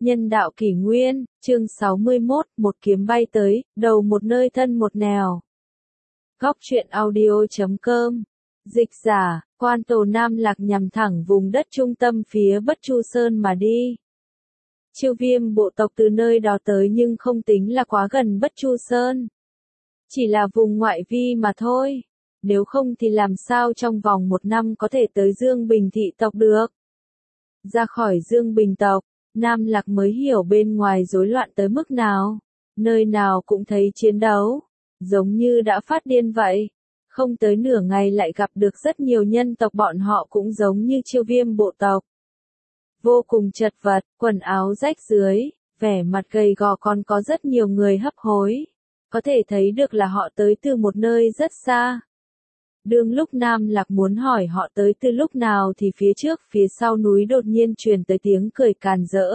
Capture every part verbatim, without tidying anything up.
Nhân đạo kỷ nguyên, chương sáu mươi mốt, một kiếm bay tới, đầu một nơi thân một nẻo. Góc truyện audio chấm com. Dịch giả, Quan Tổ Nam Lạc nhằm thẳng vùng đất trung tâm phía Bất Chu Sơn mà đi. Chiêu Viêm bộ tộc từ nơi đó tới nhưng không tính là quá gần Bất Chu Sơn. Chỉ là vùng ngoại vi mà thôi. Nếu không thì làm sao trong vòng một năm có thể tới Dương Bình thị tộc được. Ra khỏi Dương Bình tộc, Nam Lạc mới hiểu bên ngoài rối loạn tới mức nào. Nơi nào cũng thấy chiến đấu, giống như đã phát điên vậy. Không tới nửa ngày lại gặp được rất nhiều nhân tộc, bọn họ cũng giống như Chiêu Viêm bộ tộc. Vô cùng chật vật, quần áo rách rưới, vẻ mặt gầy gò, còn có rất nhiều người hấp hối. Có thể thấy được là họ tới từ một nơi rất xa. Đương lúc Nam Lạc muốn hỏi họ tới từ lúc nào thì phía trước phía sau núi đột nhiên truyền tới tiếng cười càn rỡ.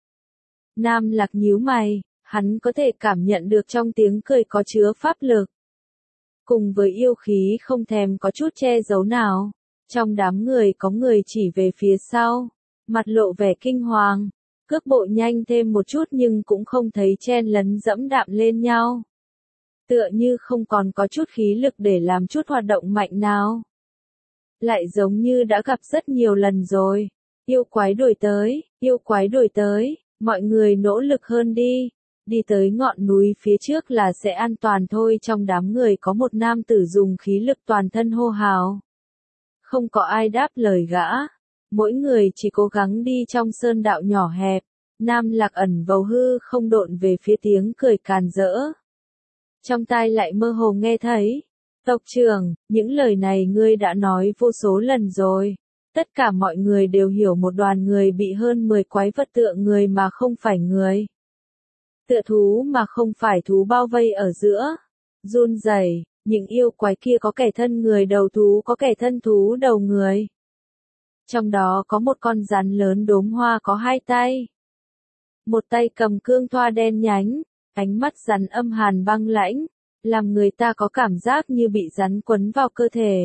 Nam Lạc nhíu mày, hắn có thể cảm nhận được trong tiếng cười có chứa pháp lực. Cùng với yêu khí không thèm có chút che giấu nào. Trong đám người có người chỉ về phía sau, mặt lộ vẻ kinh hoàng, cước bộ nhanh thêm một chút nhưng cũng không thấy chen lấn dẫm đạp lên nhau. Tựa như không còn có chút khí lực để làm chút hoạt động mạnh nào. Lại giống như đã gặp rất nhiều lần rồi. Yêu quái đuổi tới, yêu quái đuổi tới, mọi người nỗ lực hơn đi. Đi tới ngọn núi phía trước là sẽ an toàn thôi. Trong đám người có một nam tử dùng khí lực toàn thân hô hào. Không có ai đáp lời gã. Mỗi người chỉ cố gắng đi trong sơn đạo nhỏ hẹp. Nam Lạc ẩn vào hư không độn về phía tiếng cười càn rỡ. Trong tai lại mơ hồ nghe thấy. Tộc trưởng, những lời này ngươi đã nói vô số lần rồi. Tất cả mọi người đều hiểu một đoàn người bị hơn mười quái vật tựa người mà không phải người. Tựa thú mà không phải thú bao vây ở giữa. Run rẩy, những yêu quái kia có kẻ thân người đầu thú, có kẻ thân thú đầu người. Trong đó có một con rắn lớn đốm hoa có hai tay. Một tay cầm cương thoa đen nhánh. Ánh mắt rắn âm hàn băng lãnh, làm người ta có cảm giác như bị rắn quấn vào cơ thể.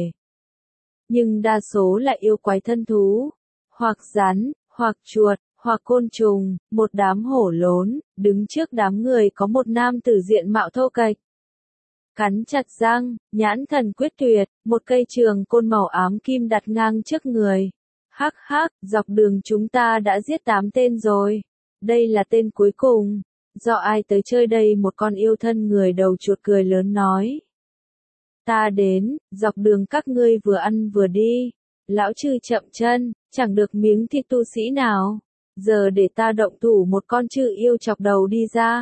Nhưng đa số là yêu quái thân thú, hoặc rắn, hoặc chuột, hoặc côn trùng, một đám hổ lốn, đứng trước đám người có một nam tử diện mạo thô kệch. Cắn chặt răng, nhãn thần quyết tuyệt, một cây trường côn màu ám kim đặt ngang trước người. Hắc hắc, dọc đường chúng ta đã giết tám tên rồi. Đây là tên cuối cùng. Do ai tới chơi đây? Một con yêu thân người đầu chuột cười lớn nói. Ta đến, dọc đường các ngươi vừa ăn vừa đi. Lão chư chậm chân, chẳng được miếng thịt tu sĩ nào. Giờ để ta động thủ một con chư yêu chọc đầu đi ra.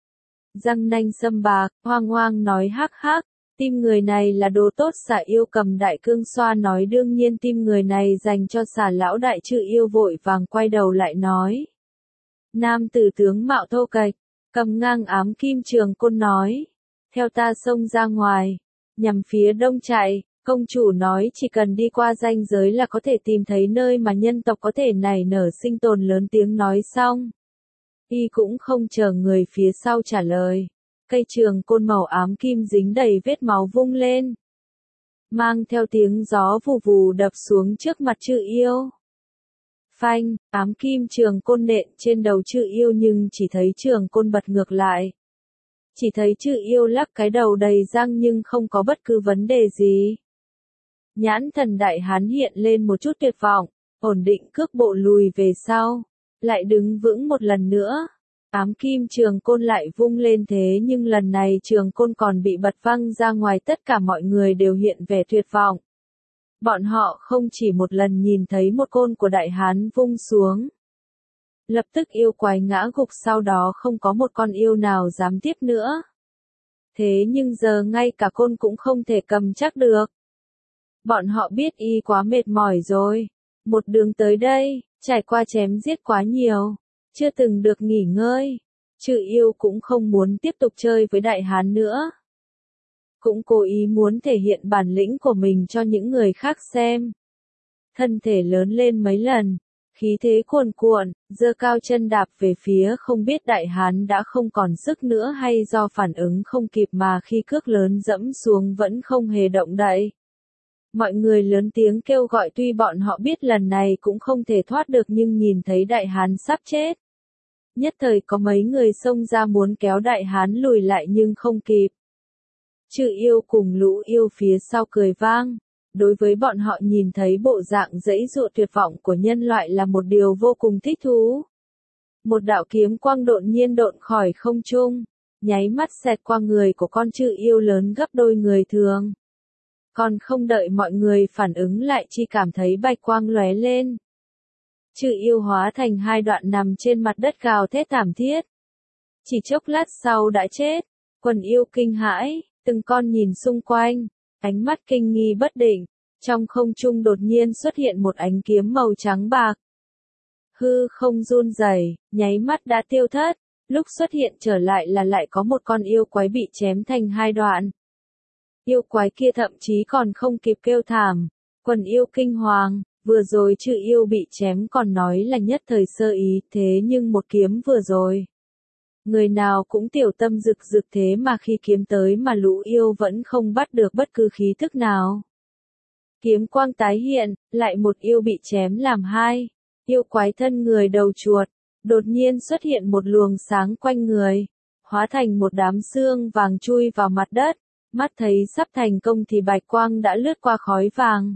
Răng nanh sâm bạc, hoang hoang nói hắc hắc. Tim người này là đồ tốt. Xả yêu cầm đại cương xoa nói đương nhiên tim người này dành cho xả lão đại chư yêu, vội vàng quay đầu lại nói. Nam tử tướng mạo thô kệch, cầm ngang ám kim trường côn nói. Theo ta xông ra ngoài, nhằm phía đông chạy, công chủ nói chỉ cần đi qua ranh giới là có thể tìm thấy nơi mà nhân tộc có thể nảy nở sinh tồn. Lớn tiếng nói xong, y cũng không chờ người phía sau trả lời. Cây trường côn màu ám kim dính đầy vết máu vung lên. Mang theo tiếng gió vù vù đập xuống trước mặt chư yêu. Phanh, ám kim trường côn nện trên đầu chư yêu nhưng chỉ thấy trường côn bật ngược lại. Chỉ thấy chư yêu lắc cái đầu đầy răng nhưng không có bất cứ vấn đề gì. Nhãn thần đại hán hiện lên một chút tuyệt vọng, ổn định cước bộ lùi về sau. Lại đứng vững một lần nữa. Ám kim trường côn lại vung lên thế nhưng lần này trường côn còn bị bật văng ra ngoài. Tất cả mọi người đều hiện vẻ tuyệt vọng. Bọn họ không chỉ một lần nhìn thấy một côn của đại hán vung xuống. Lập tức yêu quái ngã gục, sau đó không có một con yêu nào dám tiếp nữa. Thế nhưng giờ ngay cả côn cũng không thể cầm chắc được. Bọn họ biết y quá mệt mỏi rồi. Một đường tới đây, trải qua chém giết quá nhiều. Chưa từng được nghỉ ngơi. Chư yêu cũng không muốn tiếp tục chơi với đại hán nữa. Cũng cố ý muốn thể hiện bản lĩnh của mình cho những người khác xem. Thân thể lớn lên mấy lần, khí thế cuồn cuộn, giơ cao chân đạp về phía không biết đại hán đã không còn sức nữa hay do phản ứng không kịp mà khi cước lớn dẫm xuống vẫn không hề động đậy. Mọi người lớn tiếng kêu gọi, tuy bọn họ biết lần này cũng không thể thoát được nhưng nhìn thấy đại hán sắp chết. Nhất thời có mấy người xông ra muốn kéo đại hán lùi lại nhưng không kịp. Chư yêu cùng lũ yêu phía sau cười vang. Đối với bọn họ nhìn thấy bộ dạng giãy giụa tuyệt vọng của nhân loại là một điều vô cùng thích thú. Một đạo kiếm quang đột nhiên độn khỏi không trung, nháy mắt xẹt qua người của con chư yêu lớn gấp đôi người thường. Còn không đợi mọi người phản ứng lại chỉ cảm thấy bạch quang lóe lên. Chư yêu hóa thành hai đoạn nằm trên mặt đất gào thét thảm thiết. Chỉ chốc lát sau đã chết, quần yêu kinh hãi, từng con nhìn xung quanh, ánh mắt kinh nghi bất định, trong không trung đột nhiên xuất hiện một ánh kiếm màu trắng bạc. Hư không run rẩy, nháy mắt đã tiêu thất, lúc xuất hiện trở lại là lại có một con yêu quái bị chém thành hai đoạn. Yêu quái kia thậm chí còn không kịp kêu thảm, quần yêu kinh hoàng, vừa rồi chư yêu bị chém còn nói là nhất thời sơ ý, thế nhưng một kiếm vừa rồi. Người nào cũng tiểu tâm rực rực thế mà khi kiếm tới mà lũ yêu vẫn không bắt được bất cứ khí thức nào. Kiếm quang tái hiện, lại một yêu bị chém làm hai. Yêu quái thân người đầu chuột, đột nhiên xuất hiện một luồng sáng quanh người, hóa thành một đám xương vàng chui vào mặt đất, mắt thấy sắp thành công thì bạch quang đã lướt qua khói vàng.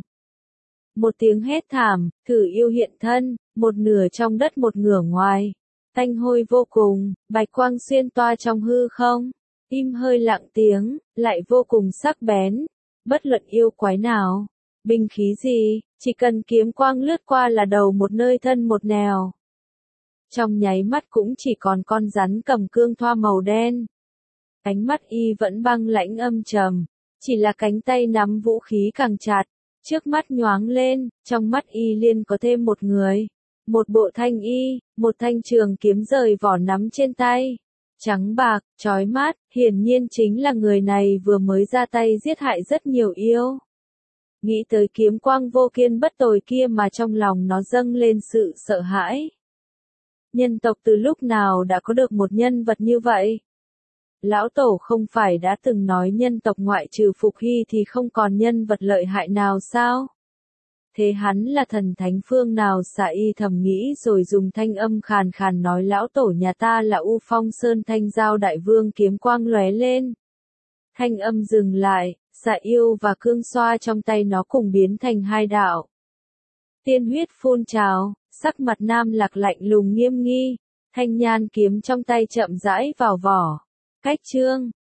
Một tiếng hét thảm, thử yêu hiện thân, một nửa trong đất một nửa ngoài, tanh hôi vô cùng, bạch quang xuyên toa trong hư không, im hơi lặng tiếng, lại vô cùng sắc bén, bất luận yêu quái nào. Binh khí gì, chỉ cần kiếm quang lướt qua là đầu một nơi thân một nẻo. Trong nháy mắt cũng chỉ còn con rắn cầm cương thoa màu đen. Ánh mắt y vẫn băng lãnh âm trầm, chỉ là cánh tay nắm vũ khí càng chặt, trước mắt nhoáng lên, trong mắt y liên có thêm một người. Một bộ thanh y, một thanh trường kiếm rời vỏ nắm trên tay. Trắng bạc, chói mắt, hiển nhiên chính là người này vừa mới ra tay giết hại rất nhiều yêu. Nghĩ tới kiếm quang vô kiên bất tồi kia mà trong lòng nó dâng lên sự sợ hãi. Nhân tộc từ lúc nào đã có được một nhân vật như vậy? Lão Tổ không phải đã từng nói nhân tộc ngoại trừ Phục Hy thì không còn nhân vật lợi hại nào sao? Thế hắn là thần thánh phương nào? Xà Y thầm nghĩ rồi dùng thanh âm khàn khàn nói lão tổ nhà ta là U Phong Sơn Thanh Giao Đại Vương. Kiếm quang lóe lên. Thanh âm dừng lại, Xà Yêu và cương xoa trong tay nó cùng biến thành hai đạo. Tiên huyết phun trào, sắc mặt Nam Lạc lạnh lùng nghiêm nghi, thanh nhan kiếm trong tay chậm rãi vào vỏ. Cách chương